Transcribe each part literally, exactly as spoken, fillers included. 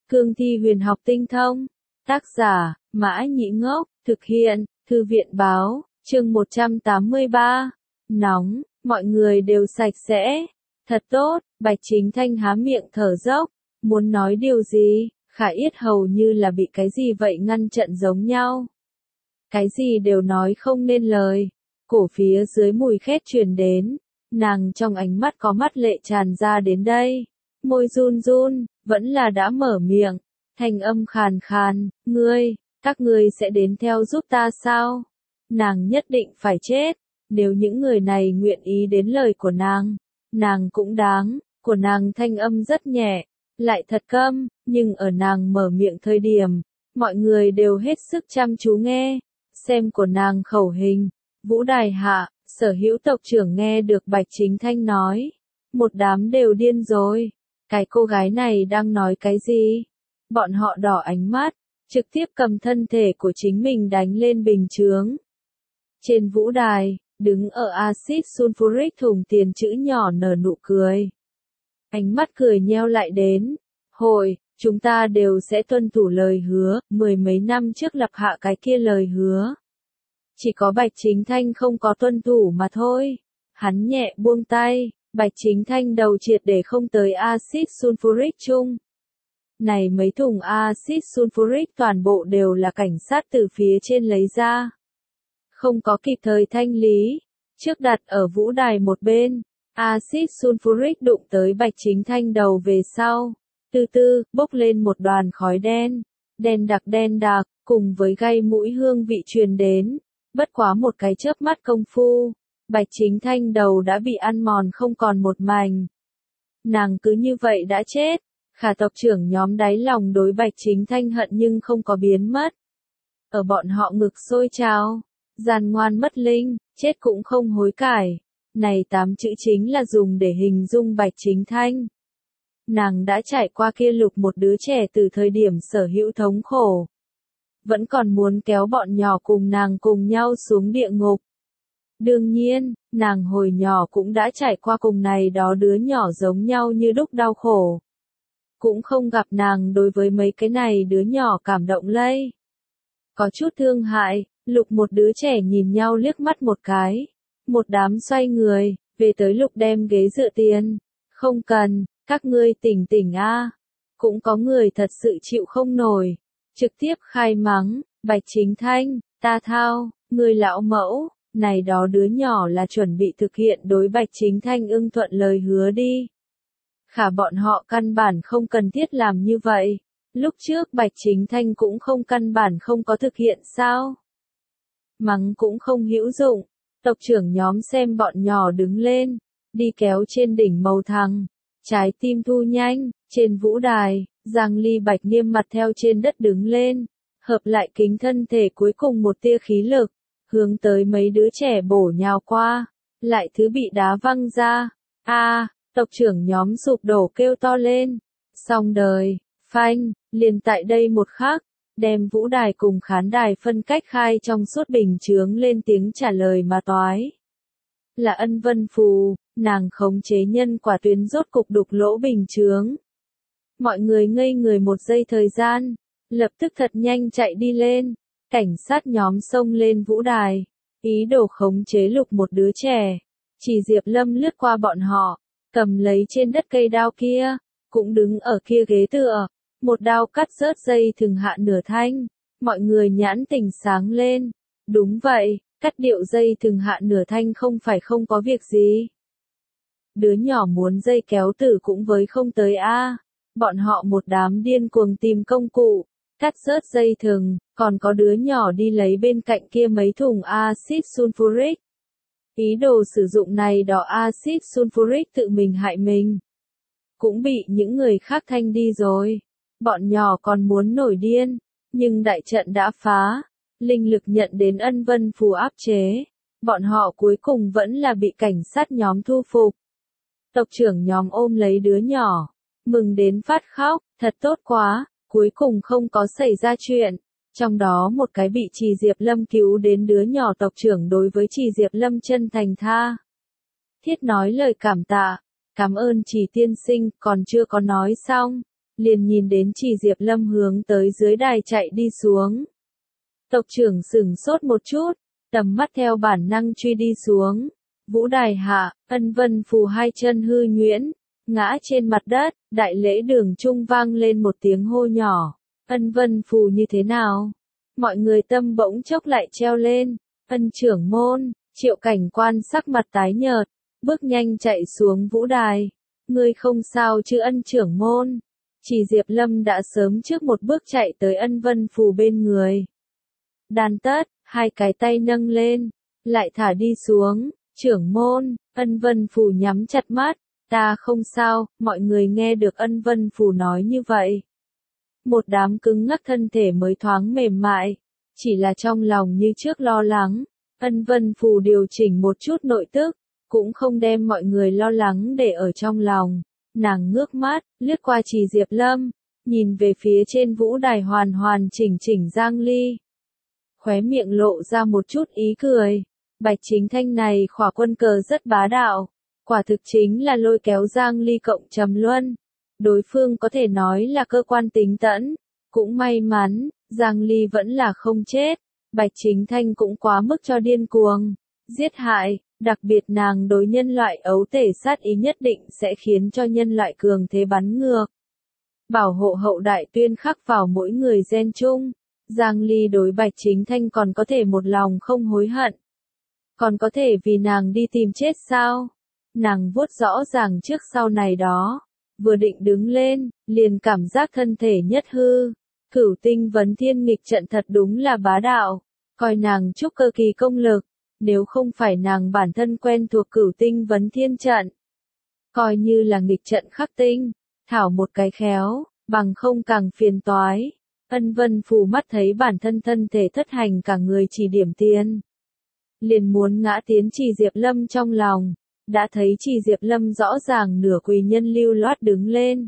Cương thi huyền học tinh thông. Tác giả, Mã Nhĩ Ngốc, thực hiện, Thư viện Báo, chương một trăm tám mươi ba. Nóng, mọi người đều sạch sẽ. Thật tốt, Bạch Chính Thanh há miệng thở dốc, muốn nói điều gì, Khả Yết hầu như là bị cái gì vậy ngăn trận giống nhau. Cái gì đều nói không nên lời, cổ phía dưới mùi khét truyền đến, nàng trong ánh mắt có mắt lệ tràn ra đến đây, môi run run, vẫn là đã mở miệng, thanh âm khàn khàn, ngươi, các ngươi sẽ đến theo giúp ta sao? Nàng nhất định phải chết, nếu những người này nguyện ý đến lời của nàng, nàng cũng đáng, của nàng thanh âm rất nhẹ, lại thật câm, nhưng ở nàng mở miệng thời điểm, mọi người đều hết sức chăm chú nghe, xem của nàng khẩu hình, vũ đài hạ, sở hữu tộc trưởng nghe được Bạch Chính Thanh nói, một đám đều điên rồi, cái cô gái này đang nói cái gì? Bọn họ đỏ ánh mắt, trực tiếp cầm thân thể của chính mình đánh lên bình chướng. Trên vũ đài, đứng ở axit sulfuric thùng tiền chữ nhỏ nở nụ cười. Ánh mắt cười nheo lại đến. Hội, chúng ta đều sẽ tuân thủ lời hứa, mười mấy năm trước lập hạ cái kia lời hứa. Chỉ có Bạch Chính Thanh không có tuân thủ mà thôi. Hắn nhẹ buông tay, Bạch Chính Thanh đầu triệt để không tới axit sulfuric chung. Này mấy thùng axit sulfuric toàn bộ đều là cảnh sát từ phía trên lấy ra. Không có kịp thời thanh lý, trước đặt ở vũ đài một bên, axit sulfuric đụng tới Bạch Chính Thanh đầu về sau, từ từ, bốc lên một đoàn khói đen, đen đặc đen đặc, cùng với gây mũi hương vị truyền đến, bất quá một cái chớp mắt công phu, Bạch Chính Thanh đầu đã bị ăn mòn không còn một mảnh. Nàng cứ như vậy đã chết, Khả tộc trưởng nhóm đáy lòng đối Bạch Chính Thanh hận nhưng không có biến mất. Ở bọn họ ngực sôi trào. Gian ngoan mất linh, chết cũng không hối cải. Này tám chữ chính là dùng để hình dung Bạch Chính Thanh. Nàng đã trải qua kia lục một đứa trẻ từ thời điểm sở hữu thống khổ. Vẫn còn muốn kéo bọn nhỏ cùng nàng cùng nhau xuống địa ngục. Đương nhiên, nàng hồi nhỏ cũng đã trải qua cùng này đó đứa nhỏ giống nhau như đúc đau khổ. Cũng không gặp nàng đối với mấy cái này đứa nhỏ cảm động lây. Có chút thương hại. Lục một đứa trẻ nhìn nhau liếc mắt một cái. Một đám xoay người, về tới Lục đem ghế dựa tiền. Không cần, các ngươi tỉnh tỉnh a. Cũng có người thật sự chịu không nổi. Trực tiếp khai mắng, Bạch Chính Thanh, ta thao, người lão mẫu, này đó đứa nhỏ là chuẩn bị thực hiện đối Bạch Chính Thanh ưng thuận lời hứa đi. Khả bọn họ căn bản không cần thiết làm như vậy. Lúc trước Bạch Chính Thanh cũng không căn bản không có thực hiện sao. Mắng cũng không hữu dụng, tộc trưởng nhóm xem bọn nhỏ đứng lên, đi kéo trên đỉnh màu thằng, trái tim thu nhanh, trên vũ đài, Giang Ly Bạch Niêm mặt theo trên đất đứng lên, hợp lại kính thân thể cuối cùng một tia khí lực, hướng tới mấy đứa trẻ bổ nhào qua, lại thứ bị đá văng ra, a tộc trưởng nhóm sụp đổ kêu to lên, xong đời, phanh, liền tại đây một khắc. Đem vũ đài cùng khán đài phân cách khai trong suốt bình chướng lên tiếng trả lời mà toái. Là Ân Vân Phù, nàng khống chế nhân quả tuyến rốt cục đục lỗ bình chướng. Mọi người ngây người một giây thời gian, lập tức thật nhanh chạy đi lên, cảnh sát nhóm xông lên vũ đài, ý đồ khống chế Lục một đứa trẻ. Chỉ Diệp Lâm lướt qua bọn họ, cầm lấy trên đất cây đao kia, cũng đứng ở kia ghế tựa. Một đao cắt rớt dây thừng hạ nửa thanh, mọi người nhãn tình sáng lên. Đúng vậy, cắt điệu dây thừng hạ nửa thanh không phải không có việc gì. Đứa nhỏ muốn dây kéo tử cũng với không tới a. Bọn họ một đám điên cuồng tìm công cụ, cắt rớt dây thừng, còn có đứa nhỏ đi lấy bên cạnh kia mấy thùng axit sulfuric. Ý đồ sử dụng này đỏ axit sulfuric tự mình hại mình. Cũng bị những người khác thanh đi rồi. Bọn nhỏ còn muốn nổi điên, nhưng đại trận đã phá, linh lực nhận đến Ân Vân Phù áp chế, bọn họ cuối cùng vẫn là bị cảnh sát nhóm thu phục. Tộc trưởng nhóm ôm lấy đứa nhỏ, mừng đến phát khóc, thật tốt quá, cuối cùng không có xảy ra chuyện. Trong đó một cái bị Trì Diệp Lâm cứu đến đứa nhỏ tộc trưởng đối với Trì Diệp Lâm chân thành tha. Thiết nói lời cảm tạ, cảm ơn Trì tiên sinh, còn chưa có nói xong. liền nhìn đến Trì Diệp Lâm hướng tới dưới đài chạy đi xuống. Tộc trưởng sửng sốt một chút, tầm mắt theo bản năng truy đi xuống. Vũ đài hạ, Ân Vân Phù hai chân hư nhuyễn, ngã trên mặt đất, đại lễ đường trung vang lên một tiếng hô nhỏ. Ân Vân Phù như thế nào? Mọi người tâm bỗng chốc lại treo lên. Ân trưởng môn, Triệu Cảnh Quan sắc mặt tái nhợt, bước nhanh chạy xuống vũ đài. Ngươi không sao chứ Ân trưởng môn? Trì Diệp Lâm đã sớm trước một bước chạy tới Ân Vân Phù bên người. Đan tất, hai cái tay nâng lên, lại thả đi xuống. Trưởng môn, Ân Vân Phù nhắm chặt mắt. Ta không sao, mọi người nghe được Ân Vân Phù nói như vậy. Một đám cứng ngắc thân thể mới thoáng mềm mại, chỉ là trong lòng như trước lo lắng. Ân Vân Phù điều chỉnh một chút nội tức, cũng không đem mọi người lo lắng để ở trong lòng. Nàng ngước mắt, liếc qua Trì Diệp Lâm, nhìn về phía trên vũ đài hoàn hoàn chỉnh chỉnh Giang Ly. Khóe miệng lộ ra một chút ý cười. Bạch Chính Thanh này khỏa quân cờ rất bá đạo. Quả thực chính là lôi kéo Giang Ly cộng Trầm Luân. Đối phương có thể nói là cơ quan tính tẫn. Cũng may mắn, Giang Ly vẫn là không chết. Bạch Chính Thanh cũng quá mức cho điên cuồng. Giết hại, đặc biệt nàng đối nhân loại ấu tể sát ý nhất định sẽ khiến cho nhân loại cường thế bắn ngược. Bảo hộ hậu đại tuyên khắc vào mỗi người gen chung. Giang Ly đối Bạch Chính Thanh còn có thể một lòng không hối hận. Còn có thể vì nàng đi tìm chết sao? Nàng vuốt rõ ràng trước sau này đó. Vừa định đứng lên, liền cảm giác thân thể nhất hư. Cửu tinh vấn thiên nghịch trận thật đúng là bá đạo. Coi nàng chúc cơ kỳ công lực. Nếu không phải nàng bản thân quen thuộc cửu tinh vấn thiên trận. Coi như là nghịch trận khắc tinh. Thảo một cái khéo, bằng không càng phiền toái. Ân Vân Phù mắt thấy bản thân thân thể thất hành cả người chỉ điểm tiền. Liền muốn ngã tiến Trì Diệp Lâm trong lòng. Đã thấy Trì Diệp Lâm rõ ràng nửa quỳ nhân lưu loát đứng lên.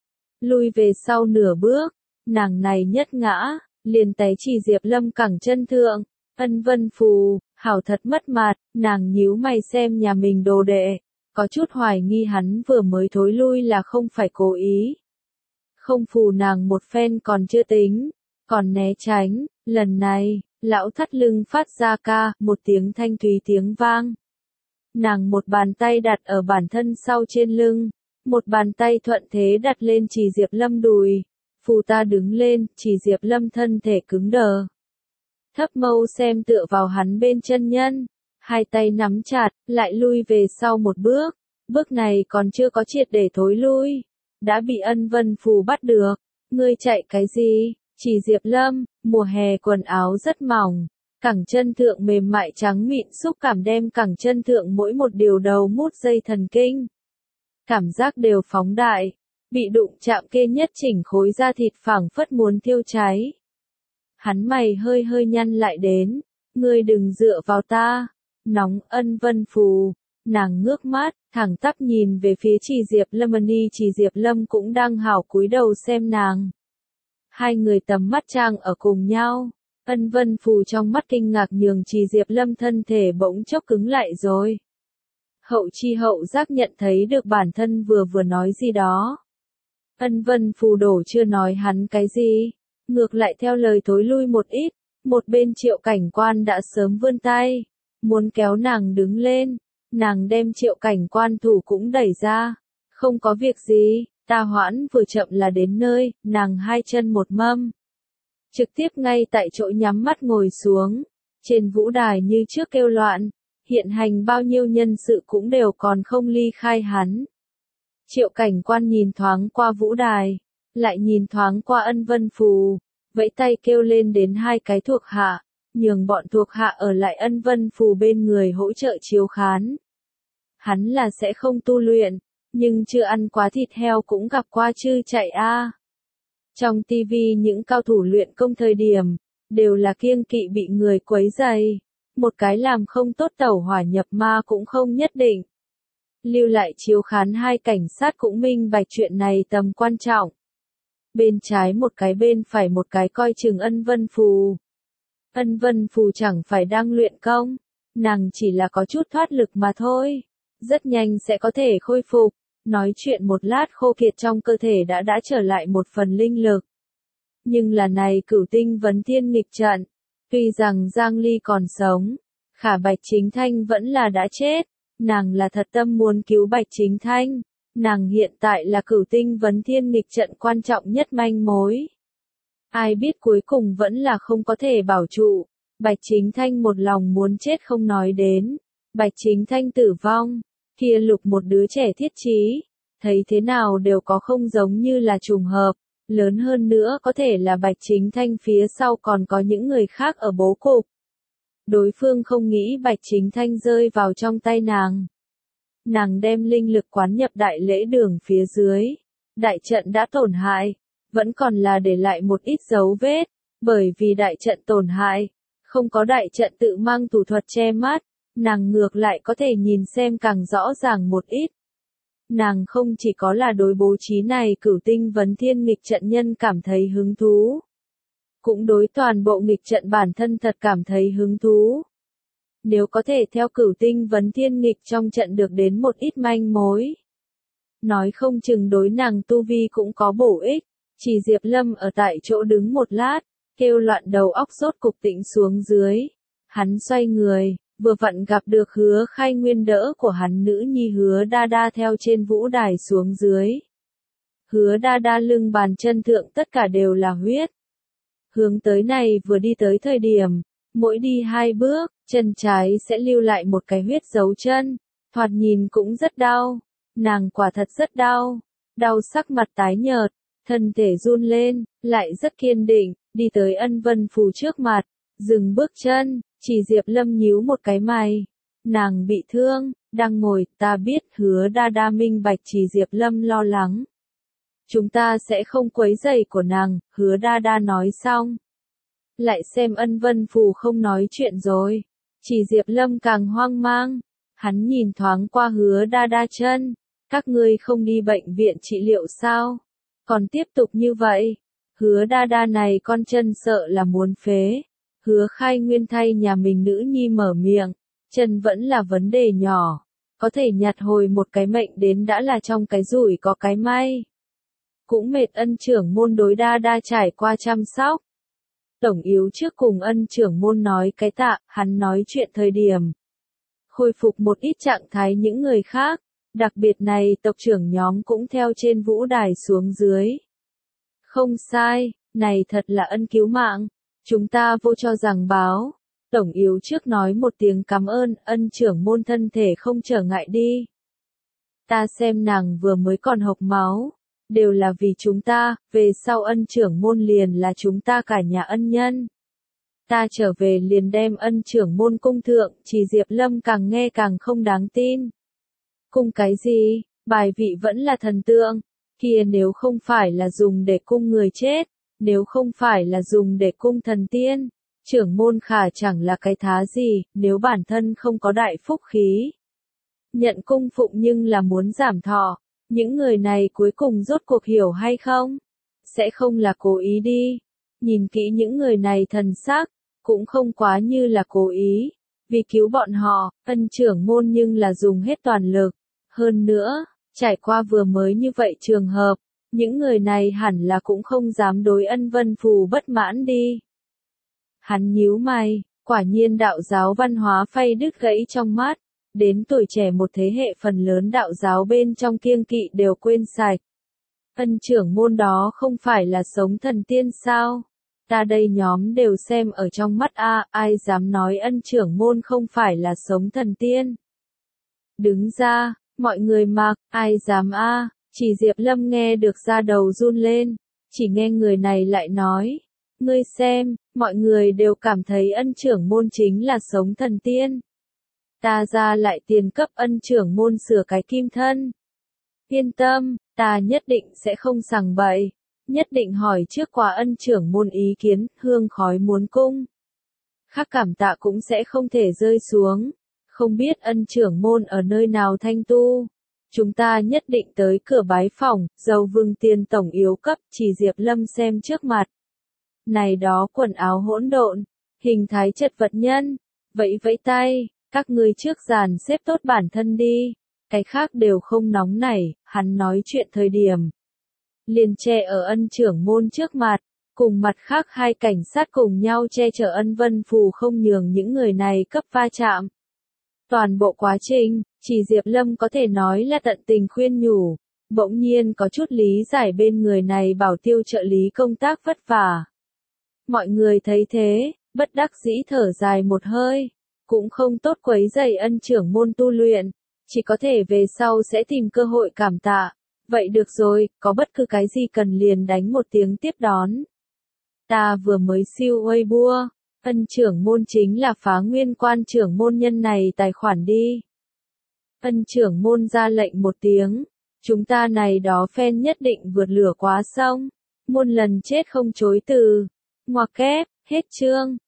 Lui về sau nửa bước, nàng này nhất ngã, liền té Trì Diệp Lâm cẳng chân thượng. Ân Vân Phù, hảo thật mất mặt, nàng nhíu mày xem nhà mình đồ đệ. Có chút hoài nghi hắn vừa mới thối lui là không phải cố ý. Không phù nàng một phen còn chưa tính, còn né tránh, lần này, lão thắt lưng phát ra ca, một tiếng thanh thúy tiếng vang. Nàng một bàn tay đặt ở bản thân sau trên lưng, một bàn tay thuận thế đặt lên Trì Diệp Lâm đùi. Phù ta đứng lên, Trì Diệp Lâm thân thể cứng đờ. Thấp mâu xem tựa vào hắn bên chân nhân, hai tay nắm chặt, lại lui về sau một bước. Bước này còn chưa có triệt để thối lui. Đã bị Ân Vân Phù bắt được. Ngươi chạy cái gì? Trì Diệp Lâm, mùa hè quần áo rất mỏng. Cẳng chân thượng mềm mại trắng mịn xúc cảm đem cẳng chân thượng mỗi một điều đầu mút dây thần kinh. Cảm giác đều phóng đại. Bị đụng chạm kê nhất chỉnh khối da thịt phảng phất muốn thiêu cháy. Hắn mày hơi hơi nhăn lại đến. Ngươi đừng dựa vào ta. Nóng Ân Vân Phù. Nàng ngước mắt, thẳng tắp nhìn về phía Trì Diệp Lâm Ni. Trì Diệp Lâm cũng đang hảo cúi đầu xem nàng. Hai người tầm mắt trang ở cùng nhau. Ân Vân Phù trong mắt kinh ngạc nhường Trì Diệp Lâm thân thể bỗng chốc cứng lại rồi. Hậu chi hậu giác nhận thấy được bản thân vừa vừa nói gì đó. Ân Vân Phù đổ chưa nói hắn cái gì. Ngược lại theo lời thối lui một ít. Một bên Triệu Cảnh Quan đã sớm vươn tay. Muốn kéo nàng đứng lên. Nàng đem Triệu Cảnh Quan thủ cũng đẩy ra. Không có việc gì, ta hoãn vừa chậm là đến nơi, nàng hai chân một mâm. Trực tiếp ngay tại chỗ nhắm mắt ngồi xuống. Trên vũ đài như trước kêu loạn. Hiện hành bao nhiêu nhân sự cũng đều còn không ly khai hắn. Triệu Cảnh Quan nhìn thoáng qua vũ đài. Lại nhìn thoáng qua Ân Vân Phù. Vẫy tay kêu lên đến hai cái thuộc hạ. Nhường bọn thuộc hạ ở lại Ân Vân Phù bên người hỗ trợ chiếu khán. Hắn là sẽ không tu luyện, nhưng chưa ăn quá thịt heo cũng gặp qua chư chạy a. À. Trong tivi những cao thủ luyện công thời điểm, đều là kiêng kỵ bị người quấy rầy. Một cái làm không tốt tẩu hỏa nhập ma cũng không nhất định. Lưu lại chiếu khán hai cảnh sát cũng minh bạch chuyện này tầm quan trọng. Bên trái một cái bên phải một cái coi chừng Ân Vân Phù. Ân Vân Phù chẳng phải đang luyện công, nàng chỉ là có chút thoát lực mà thôi. Rất nhanh sẽ có thể khôi phục. Nói chuyện một lát khô kiệt trong cơ thể đã đã trở lại một phần linh lực. Nhưng là này Cửu Tinh Vấn Thiên nghịch trận, tuy rằng Giang Ly còn sống, khả Bạch Chính Thanh vẫn là đã chết, nàng là thật tâm muốn cứu Bạch Chính Thanh, nàng hiện tại là Cửu Tinh Vấn Thiên nghịch trận quan trọng nhất manh mối. Ai biết cuối cùng vẫn là không có thể bảo trụ, Bạch Chính Thanh một lòng muốn chết không nói đến, Bạch Chính Thanh tử vong, kia Lục một đứa trẻ thiết trí, thấy thế nào đều có không giống như là trùng hợp. Lớn hơn nữa có thể là Bạch Chính Thanh phía sau còn có những người khác ở bố cục. Đối phương không nghĩ Bạch Chính Thanh rơi vào trong tay nàng. Nàng đem linh lực quán nhập đại lễ đường phía dưới. Đại trận đã tổn hại, vẫn còn là để lại một ít dấu vết, bởi vì đại trận tổn hại, không có đại trận tự mang thủ thuật che mắt, nàng ngược lại có thể nhìn xem càng rõ ràng một ít. Nàng không chỉ có là đối bố trí này Cửu Tinh Vấn Thiên nghịch trận nhân cảm thấy hứng thú, cũng đối toàn bộ nghịch trận bản thân thật cảm thấy hứng thú. Nếu có thể theo Cửu Tinh Vấn Thiên nghịch trong trận được đến một ít manh mối, nói không chừng đối nàng tu vi cũng có bổ ích. Chỉ Diệp Lâm ở tại chỗ đứng một lát, kêu loạn đầu óc rốt cục tĩnh xuống dưới. Hắn xoay người, vừa vặn gặp được Hứa Khai Nguyên đỡ của hắn nữ nhi Hứa Đa Đa theo trên vũ đài xuống dưới. Hứa Đa Đa lưng bàn chân thượng tất cả đều là huyết. Hướng tới này vừa đi tới thời điểm, mỗi đi hai bước, chân trái sẽ lưu lại một cái huyết dấu chân, thoạt nhìn cũng rất đau. Nàng quả thật rất đau, đau sắc mặt tái nhợt, thân thể run lên, lại rất kiên định, đi tới Ân Vân Phù trước mặt, dừng bước chân. Chỉ Diệp Lâm nhíu một cái mày. Nàng bị thương, đang ngồi, ta biết. Hứa Đa Đa minh bạch Chỉ Diệp Lâm lo lắng. Chúng ta sẽ không quấy rầy của nàng, Hứa Đa Đa nói xong. Lại xem Ân Vân Phù không nói chuyện rồi. Chỉ Diệp Lâm càng hoang mang. Hắn nhìn thoáng qua Hứa Đa Đa chân. Các ngươi không đi bệnh viện trị liệu sao? Còn tiếp tục như vậy. Hứa Đa Đa này con chân sợ là muốn phế. Hứa Khai Nguyên thay nhà mình nữ nhi mở miệng, chân vẫn là vấn đề nhỏ, có thể nhặt hồi một cái mệnh đến đã là trong cái rủi có cái may. Cũng mệt Ân trưởng môn đối Đa Đa trải qua chăm sóc. Tổng yếu trước cùng Ân trưởng môn nói cái tạ, hắn nói chuyện thời điểm. Khôi phục một ít trạng thái những người khác, đặc biệt này tộc trưởng nhóm cũng theo trên vũ đài xuống dưới. Không sai, này thật là ân cứu mạng. Chúng ta vô cho rằng báo, tổng yếu trước nói một tiếng cảm ơn, Ân trưởng môn thân thể không trở ngại đi. Ta xem nàng vừa mới còn hộc máu, đều là vì chúng ta, về sau Ân trưởng môn liền là chúng ta cả nhà ân nhân. Ta trở về liền đem Ân trưởng môn cung thượng, Chỉ Diệp Lâm càng nghe càng không đáng tin. Cung cái gì, bài vị vẫn là thần tượng, kia nếu không phải là dùng để cung người chết. Nếu không phải là dùng để cung thần tiên, trưởng môn khả chẳng là cái thá gì, nếu bản thân không có đại phúc khí. Nhận cung phụng nhưng là muốn giảm thọ, những người này cuối cùng rốt cuộc hiểu hay không? Sẽ không là cố ý đi. Nhìn kỹ những người này thần sắc, cũng không quá như là cố ý. Vì cứu bọn họ, Ân trưởng môn nhưng là dùng hết toàn lực. Hơn nữa, trải qua vừa mới như vậy trường hợp. Những người này hẳn là cũng không dám đối Ân Vân Phù bất mãn đi. Hắn nhíu mày, quả nhiên đạo giáo văn hóa phay đứt gãy trong mắt, đến tuổi trẻ một thế hệ phần lớn đạo giáo bên trong kiêng kỵ đều quên sạch. Ân trưởng môn đó không phải là sống thần tiên sao? Ta đây nhóm đều xem ở trong mắt a, ai dám nói Ân trưởng môn không phải là sống thần tiên? Đứng ra, mọi người mặc, ai dám a? Chỉ Diệp Lâm nghe được da đầu run lên, chỉ nghe người này lại nói, ngươi xem, mọi người đều cảm thấy Ân trưởng môn chính là sống thần tiên. Ta ra lại tiền cấp Ân trưởng môn sửa cái kim thân. Yên tâm, ta nhất định sẽ không sằng bậy, nhất định hỏi trước qua Ân trưởng môn ý kiến, hương khói muốn cung. Khác cảm tạ cũng sẽ không thể rơi xuống, không biết Ân trưởng môn ở nơi nào thanh tu. Chúng ta nhất định tới cửa bái phỏng, dầu vương tiên tổng yếu cấp, Chỉ Diệp Lâm xem trước mặt. Này đó quần áo hỗn độn, hình thái chật vật nhân, vẫy vẫy tay, các ngươi trước dàn xếp tốt bản thân đi. cái khác đều không nóng nảy, hắn nói chuyện thời điểm. Liền che ở ân trưởng môn trước mặt, cùng mặt khác hai cảnh sát cùng nhau che chở ân vân phù không nhường những người này cấp va chạm. Toàn bộ quá trình, chỉ Diệp Lâm có thể nói là tận tình khuyên nhủ, bỗng nhiên có chút lý giải bên người này bảo tiêu trợ lý công tác vất vả. Mọi người thấy thế, bất đắc dĩ thở dài một hơi, cũng không tốt quấy rầy ân trưởng môn tu luyện, chỉ có thể về sau sẽ tìm cơ hội cảm tạ. Vậy được rồi, có bất cứ cái gì cần liền đánh một tiếng tiếp đón. Ta vừa mới siêu Weibo, ân trưởng môn chính là Phá Nguyên quan trưởng môn nhân này tài khoản đi. Ân trưởng môn ra lệnh một tiếng, chúng ta này đó fan nhất định vượt lửa quá sông, muôn lần chết không chối từ. Ngoặc kép, hết chương.